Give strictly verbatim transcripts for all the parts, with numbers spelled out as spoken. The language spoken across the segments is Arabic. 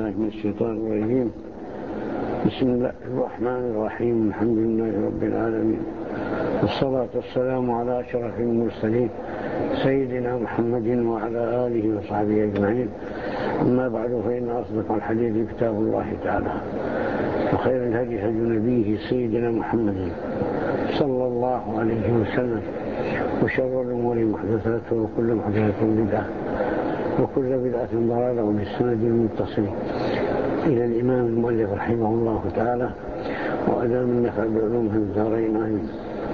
بالله من الشيطان الرجيم. بسم الله الرحمن الرحيم. الحمد لله رب العالمين، والصلاة والسلام على أشرف المرسلين سيدنا محمد وعلى آله وصحبه أجمعين. أما بعد، فإن أصدق الحديث كتاب الله تعالى، وخير الهدي هدي نبيه سيدنا محمد صلى الله عليه وسلم، وشر الأمور محدثاتها، وكل محدثة بدعة، وكل بدعة ضلالة، وبالسند المتصل إلى الإمام المؤلف رحمه الله تعالى، وأدام النفع بعلومه الدارين آمين.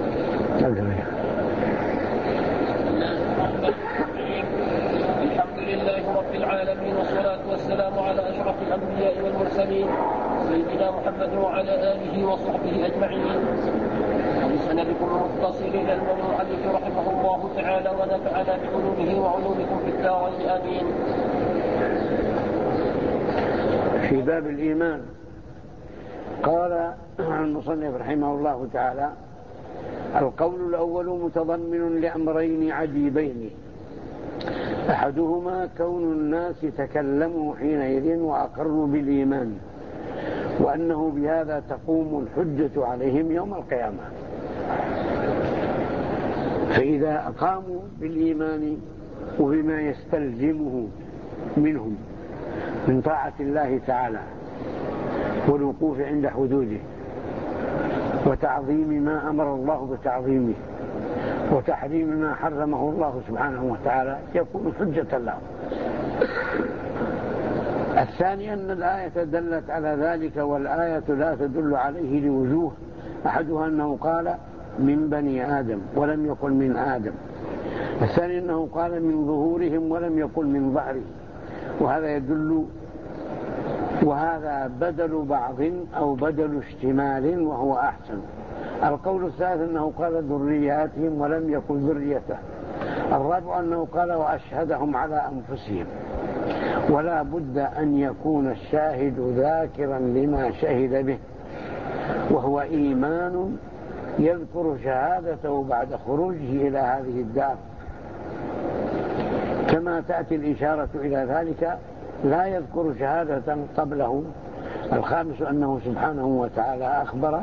الحمد لله رب العالمين، والصلاة والسلام على أشرف الأنبياء والمرسلين سيدنا محمد وعلى آله وصحبه أجمعين. بسندكم المتصل إلى المؤلف رحمه الله تعالى، ونفعنا بعلومه وعلومكم في الدارين آمين. في باب الإيمان قال المصنف رحمه الله تعالى: القول الأول متضمن لأمرين عجيبين، أحدهما كون الناس تكلموا حينئذ وأقروا بالإيمان، وأنه بهذا تقوم الحجة عليهم يوم القيامة. فإذا أقاموا بالإيمان وبما يستلزمه منهم من طاعة الله تعالى والوقوف عند حدوده وتعظيم ما أمر الله بتعظيمه وتحريم ما حرمه الله سبحانه وتعالى، يكون حجة لهم. الثاني أن الآية دلت على ذلك، والآية لا تدل عليه لوجوه. أحدها أنه قال من بني آدم ولم يقل من آدم. الثاني أنه قال من ظهورهم ولم يقل من ظهره، وهذا يدل وهذا بدل بعض أو بدل اشتمال وهو أحسن. القول الثالث أنه قال ذرياتهم ولم يقل ذريته. الرابع أنه قال وأشهدهم على أنفسهم، ولا بد أن يكون الشاهد ذاكرا لما شهد به، وهو إيمان يذكر شهادته بعد خروجه إلى هذه الدار، كما تأتي الإشارة إلى ذلك، لا يذكر شهادة قبله. الخامس أنه سبحانه وتعالى أخبر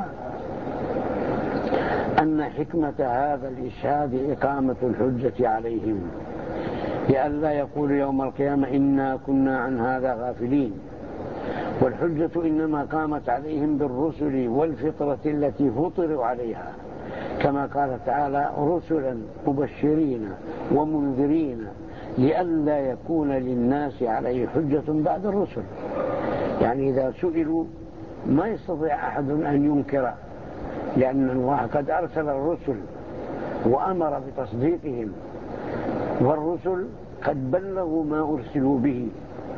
أن حكمة هذا الإشهاد إقامة الحجة عليهم، لئلا يقول يوم القيامة إنا كنا عن هذا غافلين. والحجة إنما قامت عليهم بالرسل والفطرة التي فطروا عليها، كما قال تعالى: رسلا مبشرين ومنذرين لئلا يكون للناس عليه حجة بعد الرسل. يعني إذا سئلوا ما يستطيع أحد أن ينكر، لأن الله قد أرسل الرسل وأمر بتصديقهم، والرسل قد بلغوا ما أرسلوا به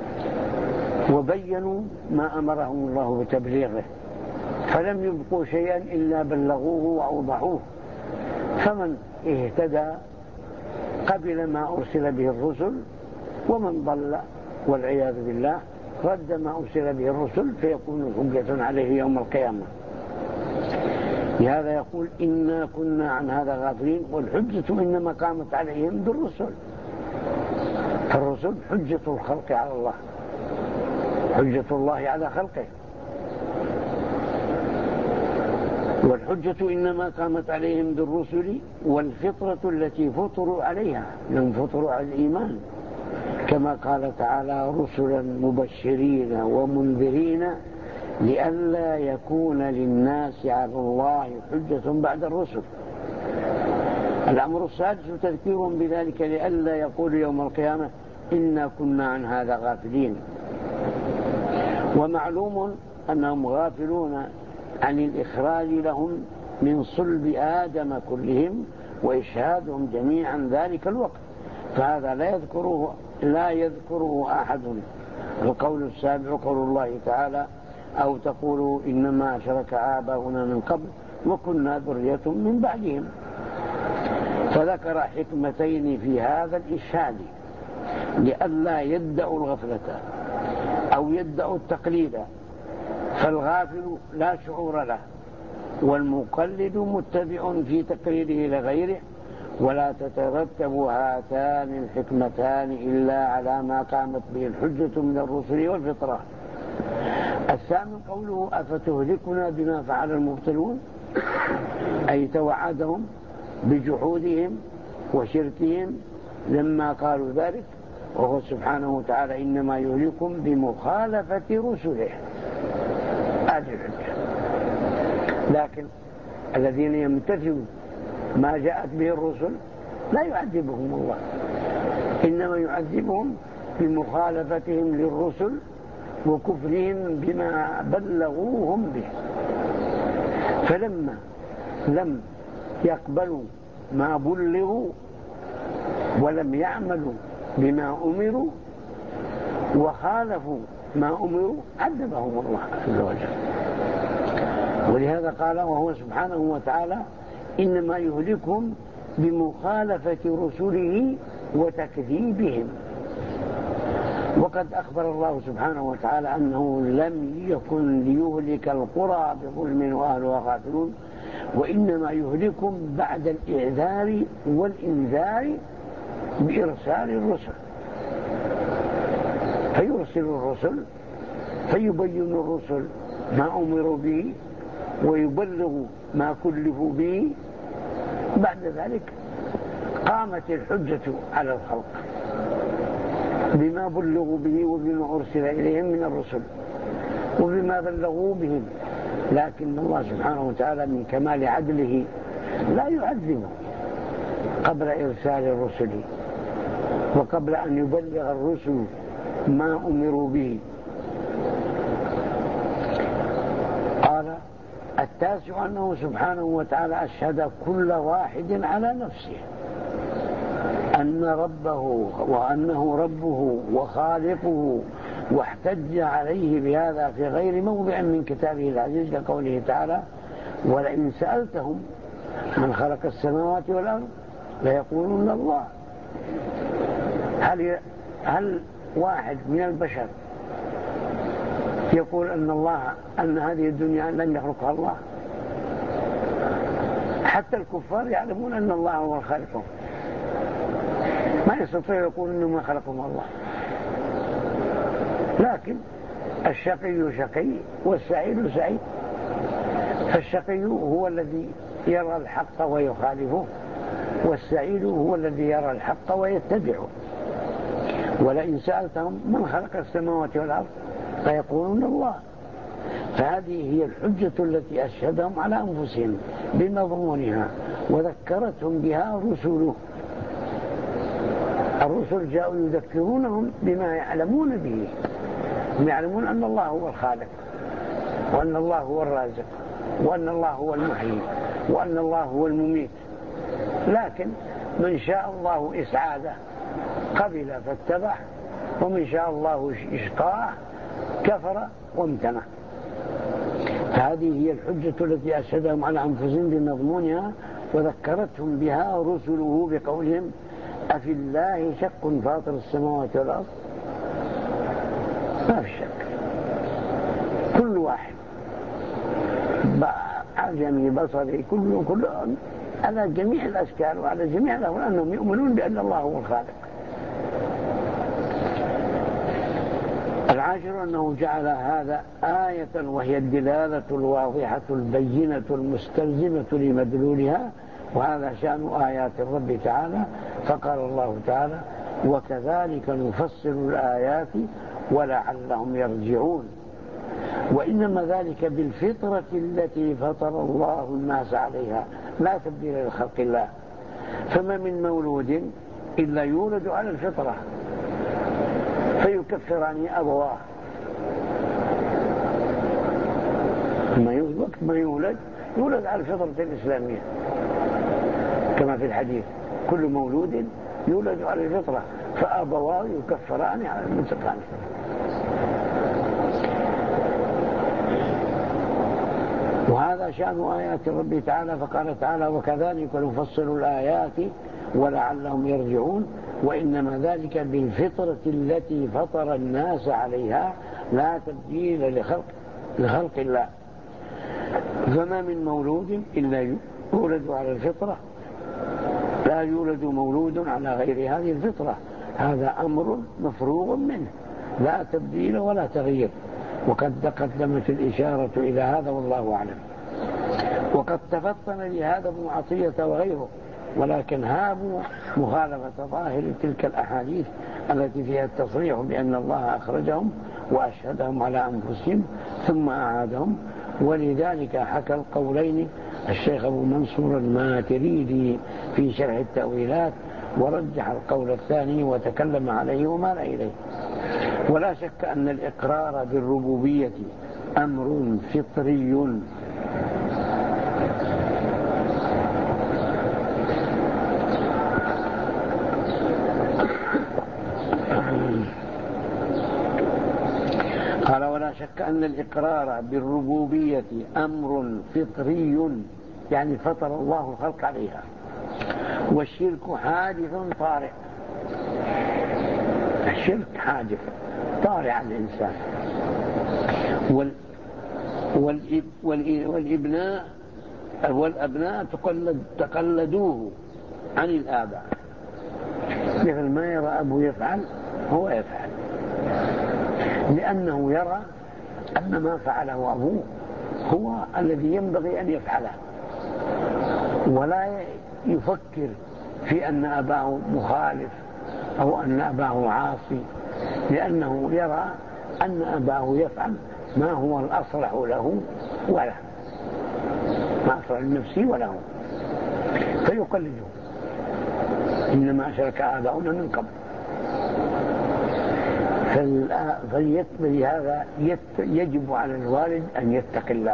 وبينوا ما أمرهم الله بتبليغه، فلم يبقوا شيئا إلا بلغوه وأوضحوه. فمن اهتدى قبل ما أرسل به الرسل، ومن ضل والعياذ بالله رد ما أرسل به الرسل، فيكون حجة عليه يوم القيامة. لهذا يقول إنا كنا عن هذا غافلين، والحجة إنما قامت عليهم بالرسل. فالرسل حجة الخلق على الله، حجة الله على خلقه، والحجة إنما قامت عليهم بالرسل والفطرة التي فطروا عليها، لهم فطروا على الإيمان، كما قال تعالى: رسلا مبشرين ومنذرين لئلا يكون للناس على الله حجة بعد الرسل. الأمر السادس تذكير بذلك لئلا يقول يوم القيامة إنا كنا عن هذا غافلين. ومعلوم أنهم غافلون عن الإخراج لهم من صلب آدم كلهم وإشهادهم جميعا ذلك الوقت، فهذا لا يذكره لا يذكره أحد. القول السابع قول الله تعالى: أو تقولوا إنما أشرك آباؤنا من قبل وكنا ذرية من بعدهم. فذكر حكمتين في هذا الإشهاد، لئلا يدعوا الغفلة أو يدعوا التقليد، فالغافل لا شعور له، والمقلد متبع في تقليده لغيره، ولا تترتب هاتان الحكمتان إلا على ما قامت به الحجة من الرسل والفطرة. الثامن قوله أفتهلكنا بما فعل المبطلون، أي توعدهم بجحودهم وشركهم لما قالوا ذلك، وهو سبحانه وتعالى إنما يهلكم بمخالفة رسله. لكن الذين يمتثلون ما جاءت به الرسل لا يعذبهم الله، إنما يعذبهم بمخالفتهم للرسل وكفرهم بما بلغوهم به. فلما لم يقبلوا ما بلغوا ولم يعملوا بما أمروا وخالفوا ما أمروا عذبهم الله عز وجل. ولهذا قال وهو سبحانه وتعالى إنما يهلكهم بمخالفة رسله وتكذيبهم. وقد أخبر الله سبحانه وتعالى أنه لم يكن ليهلك القرى بظلم وأهلها غافلون، وإنما يهلكم بعد الإعذار والإنذار بإرسال الرسل، فيرسل الرسل فيبين الرسل ما أمروا به ويبلغوا ما كلفوا به. بعد ذلك قامت الحجة على الخلق بما بلغوا به وبما أرسل إليهم من الرسل وبما بلغوا بهم. لكن الله سبحانه وتعالى من كمال عدله لا يعذبه قبل إرسال الرسل وقبل أن يبلغ الرسل ما أمروا به. قال التاسع أنه سبحانه وتعالى أشهد كل واحد على نفسه أن ربه وأنه ربه وخالقه، واحتج عليه بهذا في غير موضع من كتابه العزيز كقوله تعالى ولئن سألتهم من خلق السماوات والأرض ليقولون الله. هل, هل واحد من البشر يقول أن الله أن هذه الدنيا لم يخلقها الله؟ حتى الكفار يعلمون أن الله هو الخالق، ما يستطيع يقول أنه ما خلقهم الله. لكن الشقي شقي والسعيد سعيد. فالشقي هو الذي يرى الحق ويخالفه، والسعيد هو الذي يرى الحق ويتبعه. ولئن سألتهم من خلق السماوات والأرض فيقولون الله. فهذه هي الحجة التي أشهدهم على أنفسهم بمضمونها وذكرتهم بها رسله. الرسل جاءوا يذكرونهم بما يعلمون به، هم يعلمون أن الله هو الخالق وأن الله هو الرازق وأن الله هو المحيي وأن الله هو المميت. لكن من شاء الله إسعاده قبل فاتبع، ومن شاء الله إشقاه كفر وامتنع. هذه هي الحجة التي أشهدهم على أنفسهم بمضمونها وذكرتهم بها رسله بقولهم أفي الله شك فاطر السماوات والأرض. ما في شك، كل واحد عجمي بصري كل كل على جميع الأشكال وعلى جميع الأهوال أنهم يؤمنون بأن الله هو الخالق. العاشر أنه جعل هذا آية وهي الدلالة الواضحة البينة المستلزمة لمدلولها، وهذا شأن آيات الرب تعالى. فقال الله تعالى وكذلك نفصل الآيات ولعلهم يرجعون. وإنما ذلك بالفطرة التي فطر الله الناس عليها لا تبديل لخلق الله. فما من مولود إلا يولد على الفطرة فيكفران أبواه. وقت ما يولد يولد على الفطرة الإسلامية كما في الحديث كل مولود يولد على الفطرة فأبواه يكفران على المنتقان. وهذا شأن آيات ربي تعالى. فقال تعالى وكذلك نفصل الآيات ولعلهم يرجعون. وإنما ذلك بالفطرة التي فطر الناس عليها لا تبديل لخلق, لخلق الله. فما من مولود إلا يولد على الفطرة، لا يولد مولود على غير هذه الفطرة. هذا أمر مفروغ منه لا تبديل ولا تغيير. وقد تقدمت الإشارة إلى هذا والله أعلم. وقد تفطن لهذا ابن عطية وغيره، ولكن هابوا مخالفة ظاهر تلك الأحاديث التي فيها التصريح بأن الله أخرجهم وأشهدهم على أنفسهم ثم أعادهم. ولذلك حكى القولين الشيخ أبو منصور الماتريدي في شرح التأويلات، ورجح القول الثاني وتكلم عليه ومال إليه. ولا شك أن الإقرار بالربوبية أمر فطري قال ولا شك أن الإقرار بالربوبية أمر فطري، يعني فطر الله الخلق عليها، والشرك حادث طارئ. الشرك حادث طارئ على الإنسان. وال والإب والإبناء والأبناء تقلد تقلدوه عن الآباء، مثل ما يرى أبوه يفعل هو يفعل، لأنه يرى أن ما فعله أبوه هو الذي ينبغي أن يفعله، ولا يفكر في أن أباه مخالف أو أن أباه عاصي، لأنه يرى أن أباه يفعل ما هو الأصلح له وله، ما أصلح لنفسه وله، فيقلده. إنما أشرك آباؤنا من قبل. فلهذا يجب على الوالد أن يتقي الله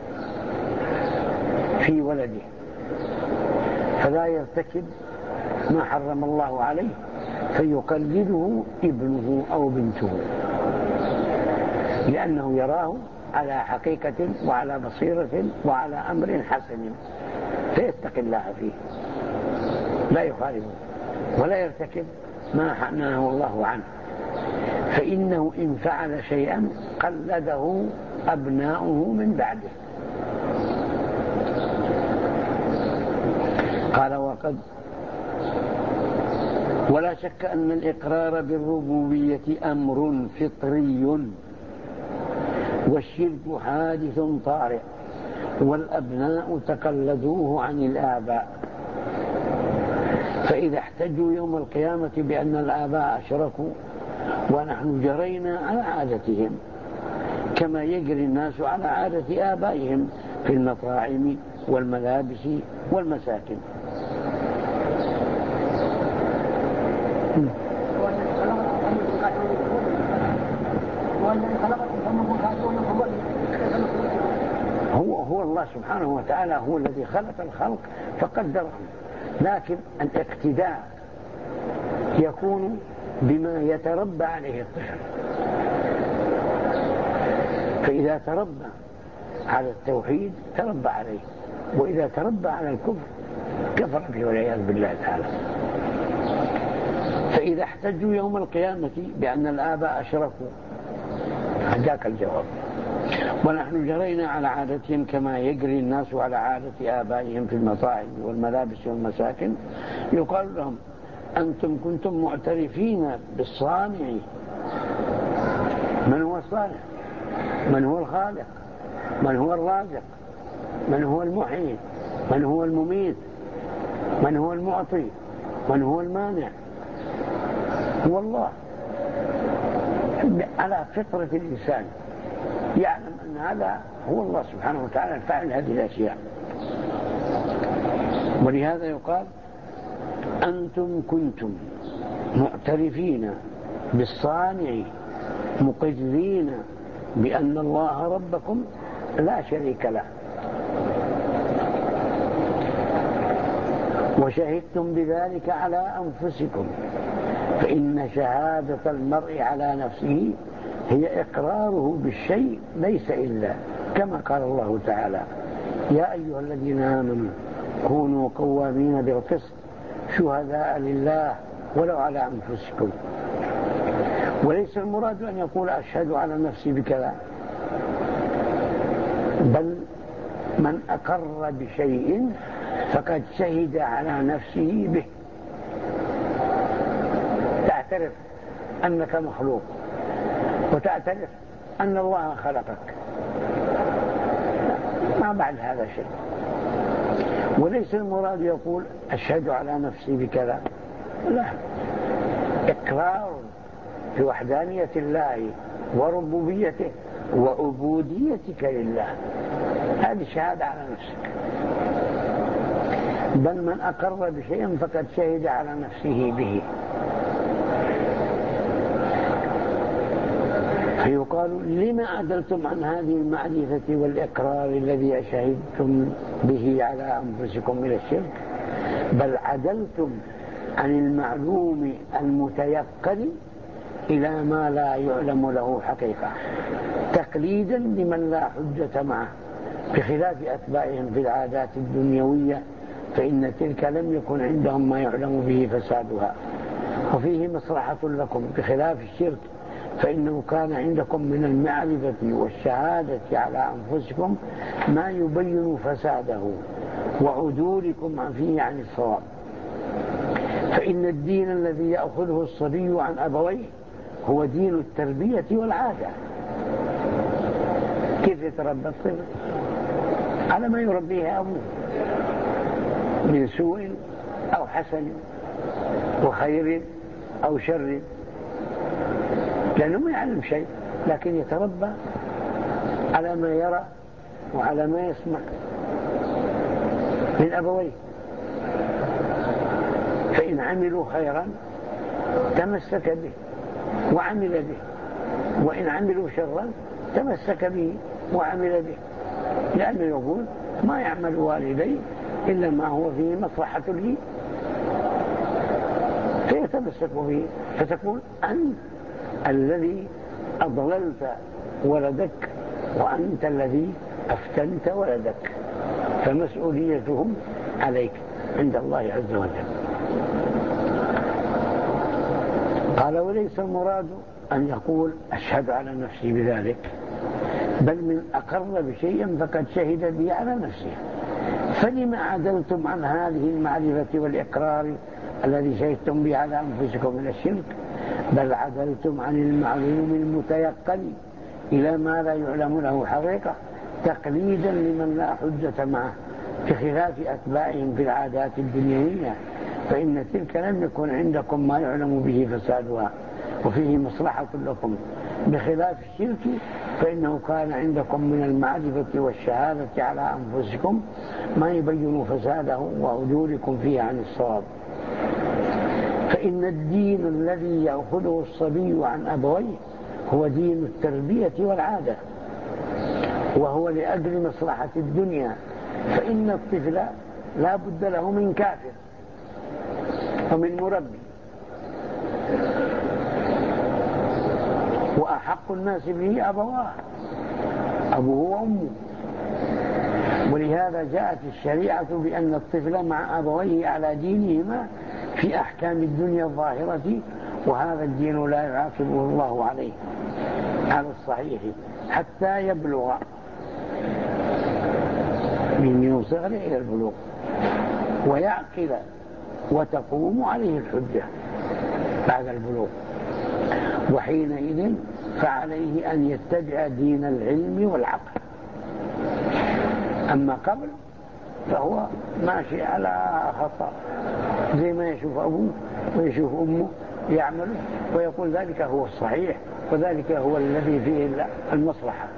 في ولده، فلا يرتكب ما حرم الله عليه فيقلده ابنه أو بنته، لأنه يراه على حقيقة وعلى بصيرة وعلى أمر حسن، فيتقي الله فيه، لا يخالفه ولا يرتكب ما نهاه الله عنه، فإنه إن فعل شيئا قلده أبناؤه من بعده. قال وقد ولا شك أن الإقرار بالربوبية أمر فطري، والشرك حادث طارئ، والأبناء تقلدوه عن الآباء. فإذا احتجوا يوم القيامة بأن الآباء أشركوا ونحن جرينا على عادتهم كما يجري الناس على عادة آبائهم في المطاعم والملابس والمساكن. هو هو الله سبحانه وتعالى هو الذي خلق الخلق فقدرهم، لكن الاقتداء يكون بما يتربى عليه الطفل، فإذا تربى على التوحيد تربى عليه، وإذا تربى على الكفر كفر به والعياذ بالله تعالى. فإذا احتجوا يوم القيامة بأن الآباء أشركوا هداك الجواب، ونحن جرينا على عادتهم كما يجري الناس على عادة آبائهم في المطاعم والملابس والمساكن، يقال لهم أنتم كنتم معترفين بالصانع. من هو الصانع؟ من هو الخالق؟ من هو الرازق؟ من هو المحيي؟ من هو المميت؟ من هو المعطي؟ من هو المانع؟ هو الله على فطرة الإنسان، يعلم أن هذا هو الله سبحانه وتعالى الفاعل هذه الأشياء. ولهذا يقال أنتم كنتم معترفين بالصانع مقرين بأن الله ربكم لا شريك له، وشهدتم بذلك على أنفسكم، فإن شهادة المرء على نفسه هي إقراره بالشيء ليس إلا كما قال الله تعالى يا أيها الذين آمنوا كونوا قوامين بالقسط شهداء لله ولو على أنفسكم. وليس المراد أن يقول أشهد على نفسي بكذا، بل من أقر بشيء فقد شهد على نفسه به. تعترف أنك مخلوق، وتعترف أن الله خلقك، ما بعد هذا شيء. وليس المراد يقول أشهد على نفسي بكذا، لا، إقرار بوحدانية الله وربوبيته وعبوديتك لله، هذه شهادة على نفسك. بل من أقر بشيء فقد شهد على نفسه به. فيقال لما عدلتم عن هذه المعرفة والإقرار الذي شهدتم به على أنفسكم إلى الشرك؟ بل عدلتم عن المعلوم المتيقن إلى ما لا يعلم له حقيقة، تقليدا لمن لا حجة معه، بخلاف أتباعهم في العادات الدنيوية، فإن تلك لم يكن عندهم ما يعلم به فسادها. وفيه مصلحة لكم بخلاف الشرك، فإنه كان عندكم من المعرفة والشهادة على أنفسكم ما يبين فساده وعدولكم فيه عن الصواب. فإن الدين الذي يأخذه الصبي عن أبويه هو دين التربية والعادة. كيف يتربى الطفل؟ على ما يربيه أبوه من سوء أو حسن وخير أو شر، لأنه ما يعلم شيء، لكن يتربى على ما يرى وعلى ما يسمع من أبويه. فإن عملوا خيرا تمسك به وعمل به، وإن عملوا شرا تمسك به وعمل به، لأنه يقول ما يعمل والدي إلا ما هو فيه مصلحة لي، فيتمسك به. فتقول أنت الذي أضللت ولدك وأنت الذي أفتنت ولدك، فمسؤوليتهم عليك عند الله عز وجل. قال وليس المراد أن يقول أشهد على نفسي بذلك، بل من أقر بشيء فقد شهد به على نفسه. فلما عدلتم عن هذه المعرفة والإقرار الذي شهدتم به على أنفسكم من الشرك؟ بل عدلتم عن المعلوم المتيقن إلى ما لا يعلم له حقيقة، تقليدا لمن لا حجة معه، بخلاف أتباعهم في العادات الدنيوية، فإن تلك لم يكن عندكم ما يعلم به فسادها، وفيه مصلحة لكم، بخلاف الشرك فإنه كان عندكم من المعرفة والشهادة على أنفسكم ما يبين فساده وعدولكم فيه عن الصواب. فإن الدين الذي يأخذه الصبي عن أبويه هو دين التربية والعادة، وهو لأجل مصلحة الدنيا، فإن الطفل لا بد له من كافر ومن مربي، وأحق الناس به أبواه، أبوه وأمه. ولهذا جاءت الشريعة بأن الطفل مع أبويه على دينهما في أحكام الدنيا الظاهرة، وهذا الدين لا يعاقبه الله عليه على الصحيح حتى يبلغ، من صغره إلى البلوغ، ويعقل وتقوم عليه الحجة بعد البلوغ، وحينئذ فعليه أن يتبع دين العلم والعقل. أما قبل فهو ماشي على خطأ، زي ما يشوف أبوه ويشوف أمه يعمل ويقول ذلك هو الصحيح وذلك هو الذي فيه المصلحة.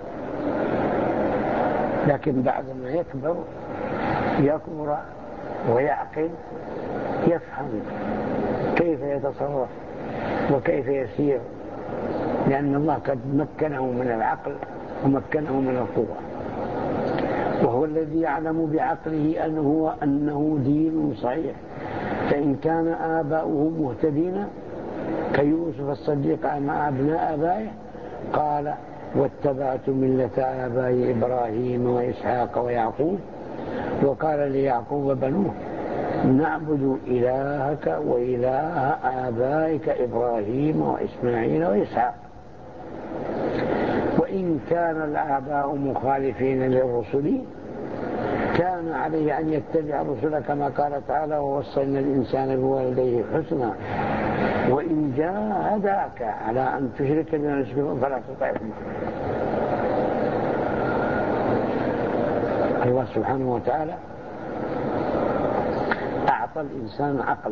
لكن بعد ما يكبر يكبر ويعقل يفهم كيف يتصرف وكيف يسير، لأن الله قد مكنه من العقل ومكنه من القوة، وهو الذي يعلم بعقله أنه, أنه دين صحيح. فإن كان آباؤه مهتدين كيوسف الصديق مع أبناء آبائه قال واتبعت ملة آبائي إبراهيم وإسحاق ويعقوب، وقال ليعقوب بنوه نعبد إلهك وإله آبائك إبراهيم وإسماعيل وإسحاق. وإن كان الآباء مخالفين للرسل كان عليه أن يتبع الرسل كما قال تعالى ووصينا الإنسان بوالديه حسنا وإن جاهداك على أن تشرك بما نشرك فلا تطعهما سبحانه وتعالى أعطى الإنسان عقل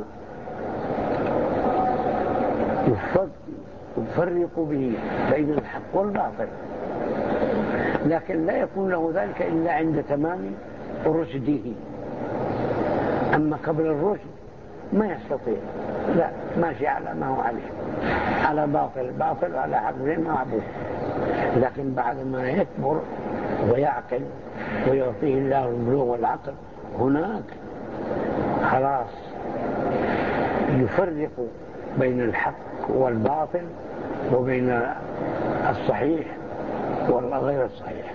يفرق به بين الحق والباطل، لكن لا يكون له ذلك إلا عند تمام رشده. أما قبل الرشد ما يستطيع، لا، ماشي على ما هو عليه، على باطل باطل وعلى حق غير معبود. لكن بعد ما يكبر ويعقل ويعطيه الله البلوغ والعقل، هناك خلاص يفرق بين الحق والباطل وبين الصحيح والغير الصحيح.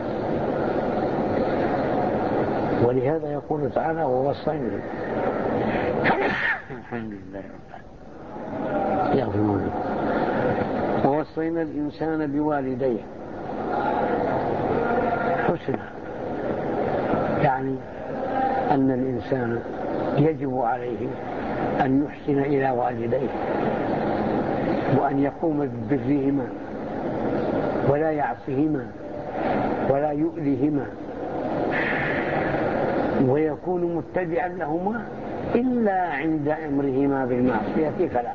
ولهذا يقول تعالى: ووصينا الحمد لله يغفرون ووصينا الإنسان بوالديه حسنا، يعني أن الإنسان يجب عليه أن يحسن إلى والديه وأن يقوم ببرهما ولا يعصهما ولا يؤذيهما، ويكون متبعا لهما إلا عند أمرهما بالمعصية فلا.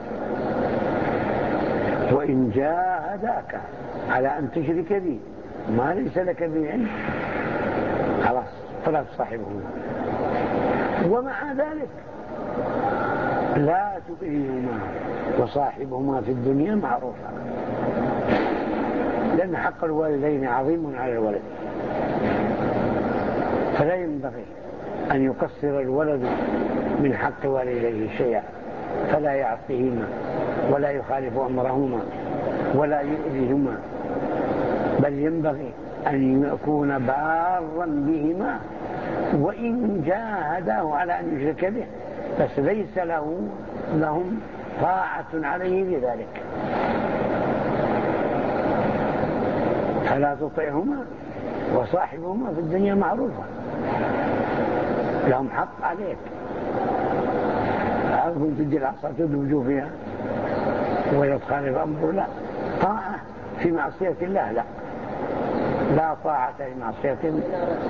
وإن جاهداك على أن تشرك بي ما ليس لك به علم خلاص فلا تصاحبهما، ومع ذلك لا تؤذيهما وصاحبهما في الدنيا معروفا، لأن حق الوالدين عظيم على الولد، فلا ينبغي أن يقصر الولد من حق والديه شيئا، فلا يعصيهما ولا يخالف أمرهما ولا يؤذيهما، بل ينبغي أن يكون بارا بهما وإن جاهداه على أن يشرك به، بس ليس له لهم طاعة عليه بذلك، فلا تطيعهما وصاحبهما في الدنيا معروفا، لهم حق عليك. عارفون تجي العصا تدوجوا فيها ولا تخالف أمره، لا طاعة في معصية الله، لا لا طاعة في معصية الله.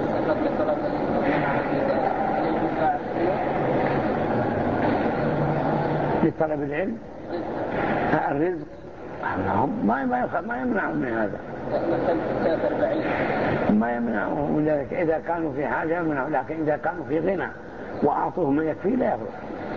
لطلب العلم الرزق ما ما يمنعهم من هذا، ما يمنعهم من ذلك. إذا كانوا في حاجة يمنعهم، لكن إذا كانوا في غنى وأعطوهم ما يكفي لا يفرق.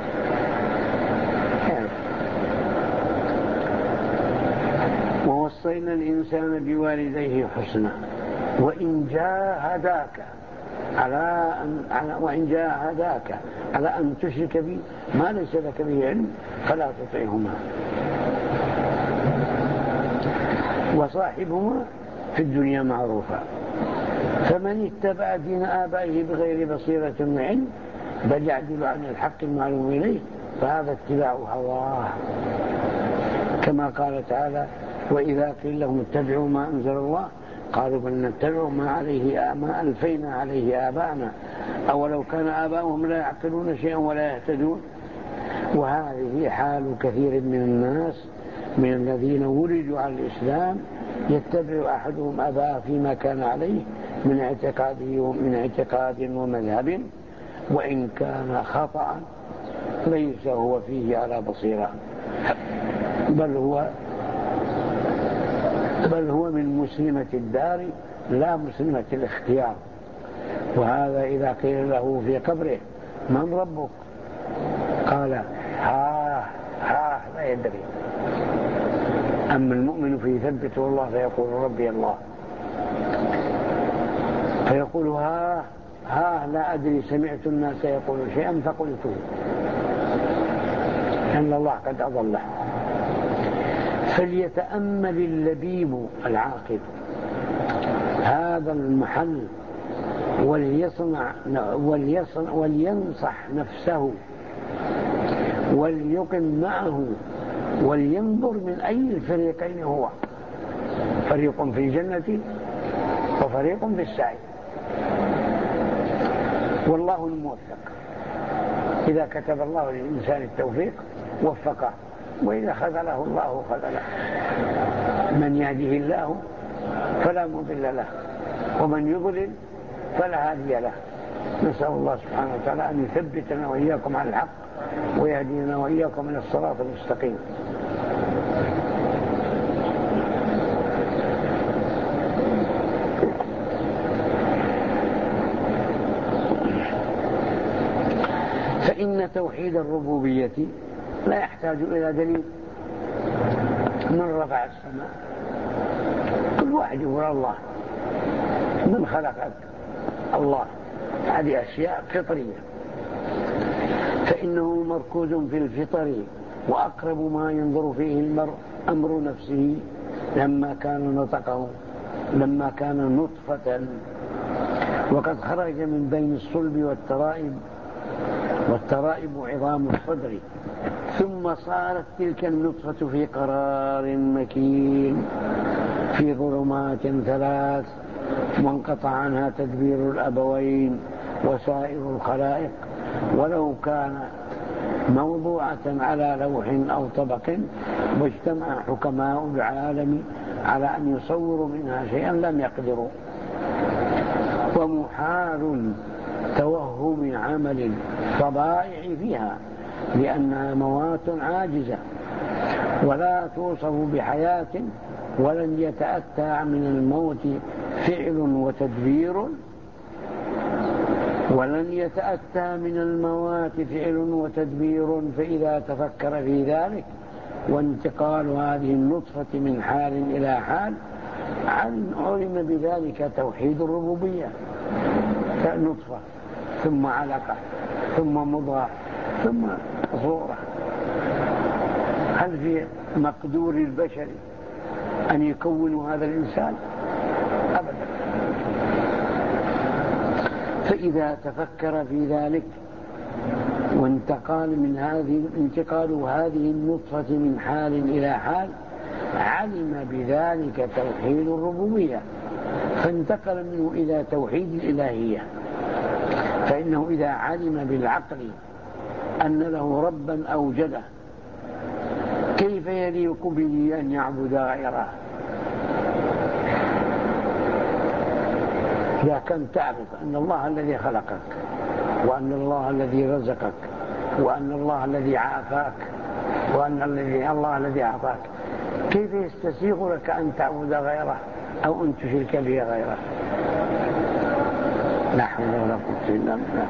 ووصينا الإنسان بوالديه حسنا وإن جاهداك على أن على وإن جاهداك على أن تشرك بي ما ليس لك به علم فلا تطيعهما وصاحبهما في الدنيا معروفا. فمن اتبع دين آبائه بغير بصيرة وعلم بل يعدل عن الحق المعلوم إليه فهذا اتباع هواه، كما قال تعالى: وإذا قيل لهم اتبعوا ما أنزل الله قالوا بل نتبع ما عليه ما ألفينا عليه آباءنا أولو كان آباؤهم لا يعقلون شيئا ولا يهتدون. وهذه حال كثير من الناس من الذين ولدوا على الإسلام، يتبع أحدهم أباه فيما كان عليه من اعتقاده من اعتقاد ومذهب، وإن كان خطأ ليس هو فيه على بصيرة، بل هو بل هو من مسلمة الدار لا مسلمة الاختيار. وهذا إذا قيل له في قبره من ربك قال ها ها لا يدري. أما المؤمن فيثبته الله فيقول ربي الله، فيقول ها ها لا أدري سمعت الناس يقول شيئا فقلته أن الله قد أضله. فليتأمل اللبيب العاقل هذا المحل وليصنع وليصنع ولينصح نفسه وليقم معه ولينظر من أي الفريقين هو، فريق في الجنة وفريق في السعي، والله الموفق. إذا كتب الله للإنسان التوفيق وفقه، وإذا خذله الله خذله. من يهده الله فلا مضل له ومن يضلل فلا هادي له. نسأل الله سبحانه وتعالى أن يثبتنا وإياكم على الحق ويهدينا وإياكم إلى الصراط المستقيم. فإن توحيد الربوبية لا يحتاج إلى دليل. من رفع السماء؟ كل واحد يقول الله. من خلقك؟ الله. هذه أشياء فطرية، فإنه مركوز في الفطر، وأقرب ما ينظر فيه المرء أمر نفسه لما كان نطقه، لما كان نطفة، وقد خرج من بين الصلب والترائب، والترائب عظام الصدر، ثم صارت تلك النطفة في قرار مكين في ظلمات ثلاث، وانقطع عنها تدبير الأبوين وسائر الخلائق، ولو كان موضوعة على لوح أو طبق واجتمع حكماء العالم على أن يصوروا منها شيئا لم يقدروا. ومحال توهم عمل الطبائع فيها، لأنها موات عاجزة ولا توصف بحياة، ولن يتأتى من الموت فعل وتدبير، ولن يتأتى من الموات فعل وتدبير. فإذا تفكر في ذلك وانتقال هذه النطفة من حال إلى حال، علم بذلك توحيد الربوبية. نطفة ثم علقة ثم مضغة ثم صورة. هل في مقدور البشر أن يكونوا هذا الإنسان؟ أبدا. فإذا تفكر في ذلك وانتقال من هذه انتقال هذه النطفة من حال إلى حال، علم بذلك توحيد الربوبية، فانتقل منه إلى توحيد الإلهية. فإنه إذا علم بالعقل أن له ربا أوجده، كيف يليق به أن يعبد غيره؟ إذا كنت تعرف أن الله الذي خلقك، وأن الله الذي رزقك، وأن الله الذي عافاك، وأن الذي الله الذي أعطاك، كيف يستسيغ لك أن تعبد غيره أو أن تشرك به غيره؟ لا حول ولا قوة إلا بالله.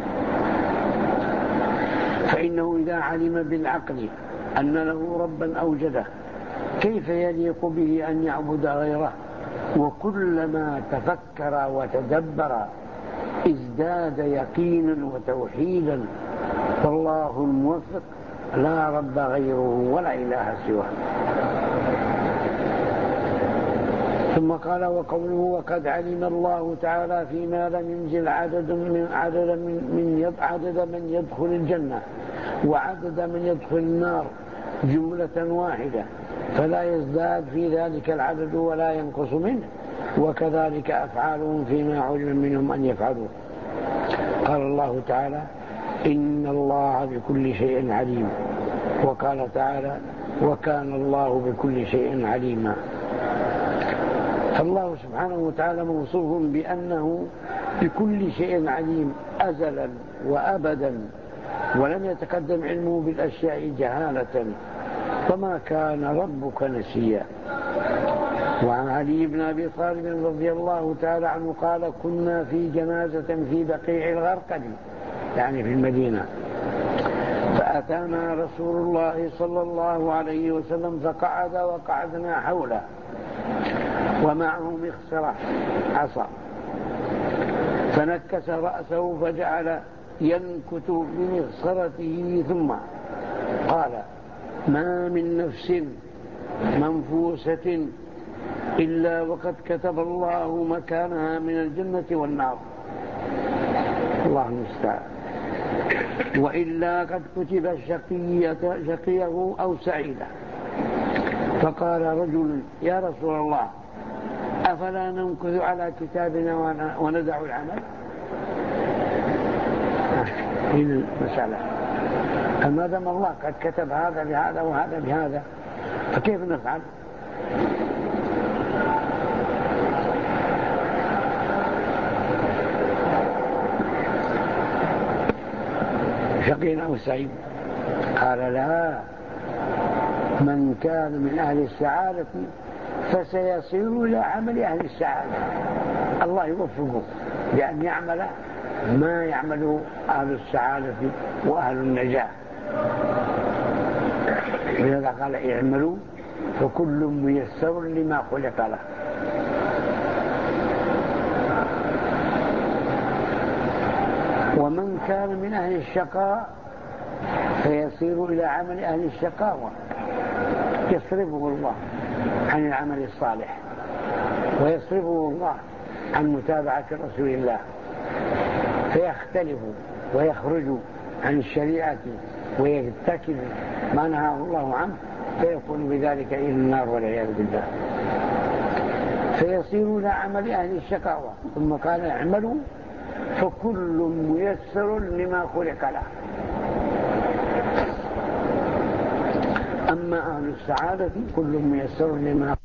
فإنه إذا علم بالعقل أن له ربا أوجده، كيف يليق به أن يعبد غيره؟ وكلما تفكر وتدبر ازداد يقينا وتوحيدا، والله الموفق، لا رب غيره ولا إله سواه. ثم قال: وقوله: وقد علم الله تعالى فيما لم ينزل عدد من عدد من, من عدد من يدخل الجنة وعدد من يدخل النار جملة واحدة، فلا يزداد في ذلك العدد ولا ينقص منه، وكذلك أفعالهم فيما علم منهم أن يفعلوا. قال الله تعالى: إن الله بكل شيء عليم. وقال تعالى: وكان الله بكل شيء عليما. فالله سبحانه وتعالى موصوف بأنه بكل شيء عليم أزلا وأبدا، ولم يتقدم علمه بالأشياء جهالة، وما كان ربك نسيا. وعن علي بن أبي طالب رضي الله تعالى عنه قال: كنا في جنازة في بقيع الغرقد، يعني في المدينة، فأتانا رسول الله صلى الله عليه وسلم فقعد وقعدنا حوله، ومعه مخصرة عصا، فنكس رأسه فجعل ينكت بمخصرته، ثم قال: ما من نفس منفوسة إلا وقد كتب الله مكانها من الجنة والنار، الله المستعان، وإلا قد كتب شقيه أو سعيده. فقال رجل: يا رسول الله، أفلا ننكث على كتابنا وندع العمل؟ هنا المسألة، ما دام الله قد كتب هذا بهذا وهذا بهذا، فكيف نفعل؟ شقي أو سعيد؟ قال لا، من كان من أهل السعادة فسيصير إلى عمل أهل السعادة. الله يوفقه بأن يعمل ما يعمله أهل السعادة وأهل النجاة. لذا قال اعملوا فكل ميسر لما خلق له. ومن كان من أهل الشقاء فيصير إلى عمل أهل الشقاوة، يصرفه الله عن العمل الصالح ويصرفه الله عن متابعة رسول الله، فيختلف ويخرج عن الشريعة ويرتكب ما نهاه الله عنه، فيكون بذلك إلى النار والعياذ بالله. فيصير إلى عمل أهل الشقاوة. ثم قال اعملوا فكل ميسر لما خلق له. أما أهل السعادة كل ميسر لما